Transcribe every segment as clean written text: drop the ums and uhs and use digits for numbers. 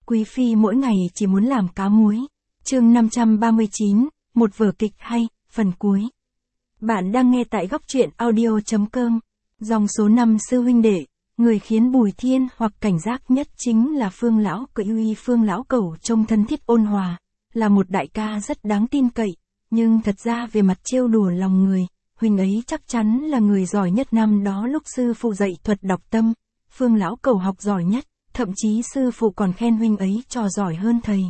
quý phi mỗi ngày chỉ muốn làm cá muối. Chương 539, một vở kịch hay, phần cuối. Bạn đang nghe tại góc truyện audio.com. Dòng số 5 sư huynh đệ, người khiến Bùi Thiên hoặc cảnh giác nhất chính là Phương lão cẩu. Phương lão cẩu trông thân thiết ôn hòa, là một đại ca rất đáng tin cậy, nhưng thật ra về mặt trêu đùa lòng người, huynh ấy chắc chắn là người giỏi nhất năm đó lúc sư phụ dạy thuật đọc tâm. Phương lão cẩu học giỏi nhất, thậm chí sư phụ còn khen huynh ấy trò giỏi hơn thầy.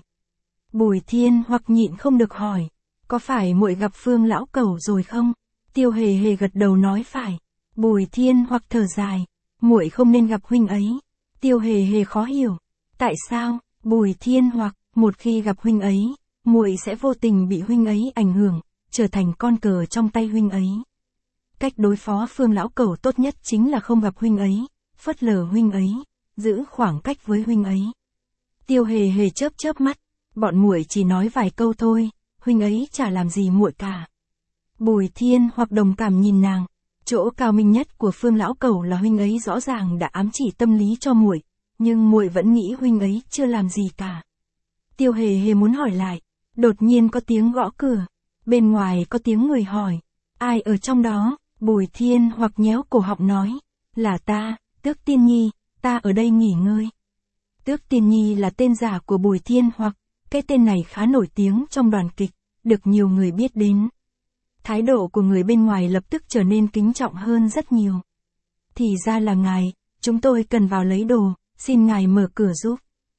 Bùi Thiên hoặc nhịn không được hỏi, có phải muội gặp Phương lão cẩu rồi không? Tiêu Hề Hề gật đầu nói phải. Bùi Thiên hoặc thở dài, muội không nên gặp huynh ấy. Tiêu Hề Hề khó hiểu, tại sao? Bùi Thiên hoặc, một khi gặp huynh ấy, muội sẽ vô tình bị huynh ấy ảnh hưởng, trở thành con cờ trong tay huynh ấy. Cách đối phó Phương lão cẩu tốt nhất chính là không gặp huynh ấy, phớt lờ huynh ấy, giữ khoảng cách với huynh ấy. Tiêu Hề Hề chớp chớp mắt, bọn muội chỉ nói vài câu thôi, huynh ấy chả làm gì muội cả. Bùi Thiên hoặc đồng cảm nhìn nàng, chỗ cao minh nhất của Phương lão cẩu là huynh ấy rõ ràng đã ám chỉ tâm lý cho muội, nhưng muội vẫn nghĩ huynh ấy chưa làm gì cả. Tiêu Hề Hề muốn hỏi lại, đột nhiên có tiếng gõ cửa, bên ngoài có tiếng người hỏi, ai ở trong đó? Bùi Thiên hoặc nhéo cổ họng nói, là ta, Tước Tiên Nhi, ta ở đây nghỉ ngơi. Tước Tiên Nhi là tên giả của Bùi Thiên hoặc, cái tên này khá nổi tiếng trong đoàn kịch, được nhiều người biết đến. Thái độ của người bên ngoài lập tức trở nên kính trọng hơn rất nhiều. Thì ra là ngài, chúng tôi cần vào lấy đồ, xin ngài mở cửa giúp.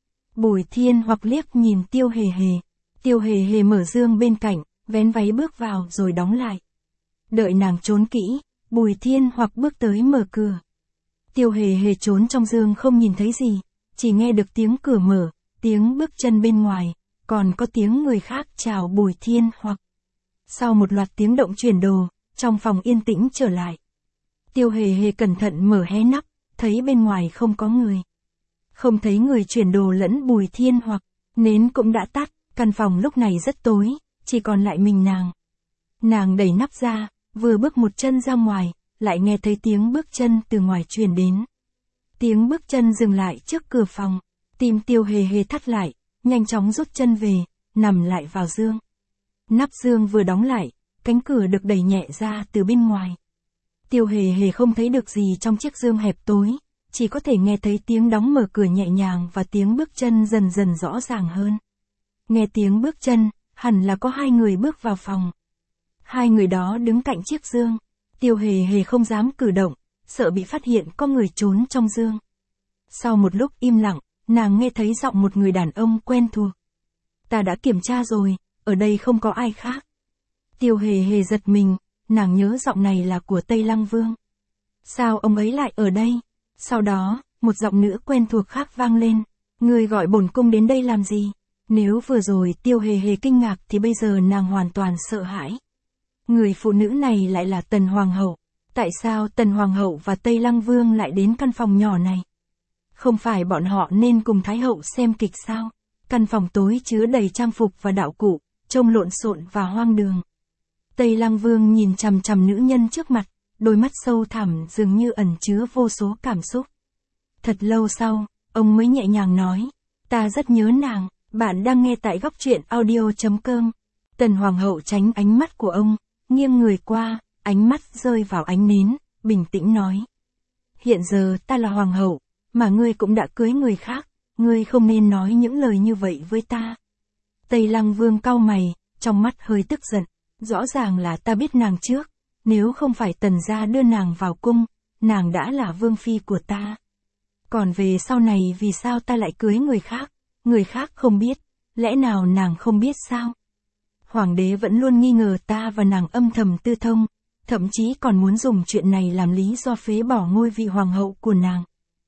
Bùi Thiên hoặc liếc nhìn Tiêu Hề Hề. Tiêu Hề Hề mở giường bên cạnh, vén váy bước vào rồi đóng lại. Đợi nàng trốn kỹ, Bùi Thiên hoặc bước tới mở cửa. Tiêu Hề Hề trốn trong giường không nhìn thấy gì, chỉ nghe được tiếng cửa mở, tiếng bước chân bên ngoài, còn có tiếng người khác chào Bùi Thiên hoặc. Sau một loạt tiếng động chuyển đồ, trong phòng yên tĩnh trở lại. Tiêu Hề Hề cẩn thận mở hé nắp, thấy bên ngoài không có người. Không thấy người chuyển đồ lẫn Bùi Thiên hoặc, nến cũng đã tắt, căn phòng lúc này rất tối, chỉ còn lại mình nàng. Nàng đẩy nắp ra, vừa bước một chân ra ngoài, lại nghe thấy tiếng bước chân từ ngoài truyền đến. Tiếng bước chân dừng lại trước cửa phòng, tim Tiêu Hề Hề thắt lại, nhanh chóng rút chân về, nằm lại vào giường. Nắp giường vừa đóng lại, cánh cửa được đẩy nhẹ ra từ bên ngoài. Tiêu Hề Hề không thấy được gì trong chiếc giường hẹp tối, chỉ có thể nghe thấy tiếng đóng mở cửa nhẹ nhàng và tiếng bước chân dần dần rõ ràng hơn. Nghe tiếng bước chân, hẳn là có hai người bước vào phòng. Hai người đó đứng cạnh chiếc giường. Tiêu Hề Hề không dám cử động, sợ bị phát hiện có người trốn trong giường. Sau một lúc im lặng, nàng nghe thấy giọng một người đàn ông quen thuộc. Ta đã kiểm tra rồi, ở đây không có ai khác. Tiêu Hề Hề giật mình, nàng nhớ giọng này là của Tây Lăng Vương. Sao ông ấy lại ở đây? Sau đó, một giọng nữ quen thuộc khác vang lên. Người gọi bổn cung đến đây làm gì? Nếu vừa rồi Tiêu Hề Hề kinh ngạc thì bây giờ nàng hoàn toàn sợ hãi. Người phụ nữ này lại là Tần Hoàng hậu. Tại sao Tần Hoàng hậu và Tây Lăng Vương lại đến căn phòng nhỏ này? Không phải bọn họ nên cùng Thái hậu xem kịch sao? Căn phòng tối chứa đầy trang phục và đạo cụ, trông lộn xộn và hoang đường. Tây Lăng Vương nhìn chằm chằm nữ nhân trước mặt, đôi mắt sâu thẳm dường như ẩn chứa vô số cảm xúc. Thật lâu sau, ông mới nhẹ nhàng nói, ta rất nhớ nàng. Bạn đang nghe tại góc truyện audio.com. Tần Hoàng hậu tránh ánh mắt của ông, nghiêng người qua, ánh mắt rơi vào ánh nến, bình tĩnh nói. Hiện giờ ta là Hoàng hậu, mà ngươi cũng đã cưới người khác, ngươi không nên nói những lời như vậy với ta. Tây Lăng Vương cau mày, trong mắt hơi tức giận, rõ ràng là ta biết nàng trước, nếu không phải Tần gia đưa nàng vào cung, nàng đã là vương phi của ta. Còn về sau này vì sao ta lại cưới người khác không biết, lẽ nào nàng không biết sao? Hoàng đế vẫn luôn nghi ngờ ta và nàng âm thầm tư thông, thậm chí còn muốn dùng chuyện này làm lý do phế bỏ ngôi vị hoàng hậu của nàng.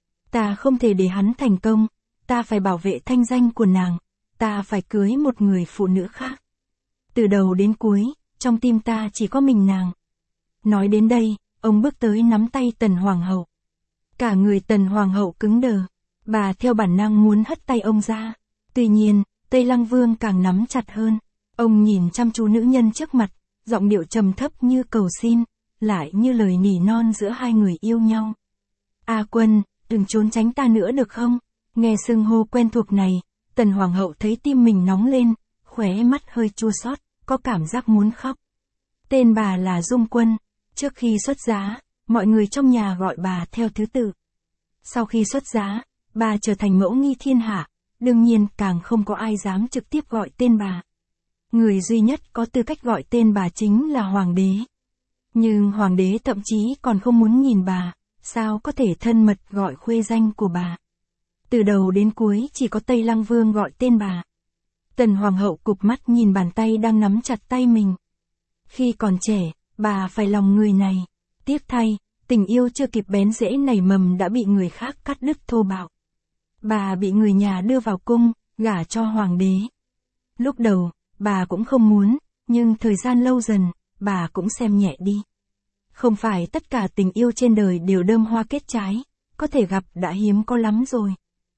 Ta không thể để hắn thành công, ta phải bảo vệ thanh danh của nàng, ta phải cưới một người phụ nữ khác. Từ đầu đến cuối, trong tim ta chỉ có mình nàng. Nói đến đây, ông bước tới nắm tay Tần Hoàng hậu. Cả người Tần Hoàng hậu cứng đờ, bà theo bản năng muốn hất tay ông ra. Tuy nhiên, Tây Lăng Vương càng nắm chặt hơn. Ông nhìn chăm chú nữ nhân trước mặt, giọng điệu trầm thấp như cầu xin, lại như lời nỉ non giữa hai người yêu nhau. A Quân, đừng trốn tránh ta nữa được không? Nghe xưng hô quen thuộc này, Tần Hoàng hậu thấy tim mình nóng lên, khóe mắt hơi chua xót, có cảm giác muốn khóc. Tên bà là Dung Quân, trước khi xuất giá, mọi người trong nhà gọi bà theo thứ tự. Sau khi xuất giá, bà trở thành mẫu nghi thiên hạ, đương nhiên càng không có ai dám trực tiếp gọi tên bà. Người duy nhất có tư cách gọi tên bà chính là Hoàng đế. Nhưng Hoàng đế thậm chí còn không muốn nhìn bà, sao có thể thân mật gọi khuê danh của bà. Từ đầu đến cuối chỉ có Tây Lăng Vương gọi tên bà. Tần Hoàng hậu cụp mắt nhìn bàn tay đang nắm chặt tay mình. Khi còn trẻ, bà phải lòng người này. Tiếc thay, tình yêu chưa kịp bén rễ nảy mầm đã bị người khác cắt đứt thô bạo. Bà bị người nhà đưa vào cung, gả cho Hoàng đế. Lúc đầu, bà cũng không muốn, nhưng thời gian lâu dần, bà cũng xem nhẹ đi. Không phải tất cả tình yêu trên đời đều đơm hoa kết trái, có thể gặp đã hiếm có lắm rồi.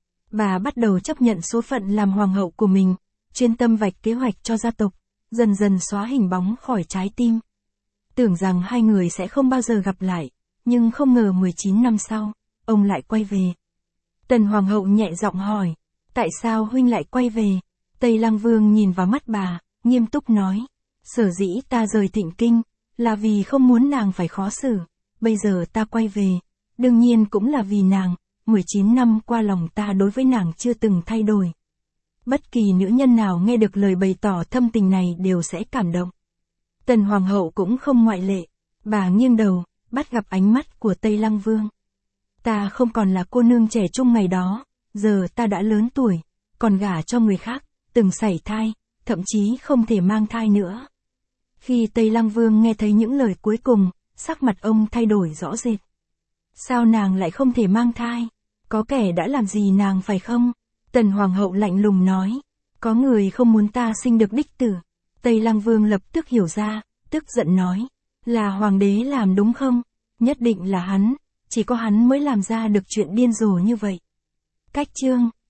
Bà bắt đầu chấp nhận số phận làm hoàng hậu của mình, chuyên tâm vạch kế hoạch cho gia tộc, dần dần xóa hình bóng khỏi trái tim. Tưởng rằng hai người sẽ không bao giờ gặp lại, nhưng không ngờ 19 năm sau, ông lại quay về. Tần Hoàng hậu nhẹ giọng hỏi, tại sao huynh lại quay về? Tây Lăng Vương nhìn vào mắt bà, nghiêm túc nói, sở dĩ ta rời Thịnh Kinh, là vì không muốn nàng phải khó xử, bây giờ ta quay về, đương nhiên cũng là vì nàng, 19 năm qua lòng ta đối với nàng chưa từng thay đổi. Bất kỳ nữ nhân nào nghe được lời bày tỏ thâm tình này đều sẽ cảm động. Tần Hoàng hậu cũng không ngoại lệ, bà nghiêng đầu, bắt gặp ánh mắt của Tây Lăng Vương. Ta không còn là cô nương trẻ trung ngày đó, giờ ta đã lớn tuổi, còn gả cho người khác, từng sảy thai, thậm chí không thể mang thai nữa. Khi Tây Lăng Vương nghe thấy những lời cuối cùng, sắc mặt ông thay đổi rõ rệt. Sao nàng lại không thể mang thai? Có kẻ đã làm gì nàng phải không? Tần Hoàng hậu lạnh lùng nói. Có người không muốn ta sinh được đích tử. Tây Lăng Vương lập tức hiểu ra, tức giận nói. Là Hoàng đế làm đúng không? Nhất định là hắn, chỉ có hắn mới làm ra được chuyện điên rồ như vậy. Cách chương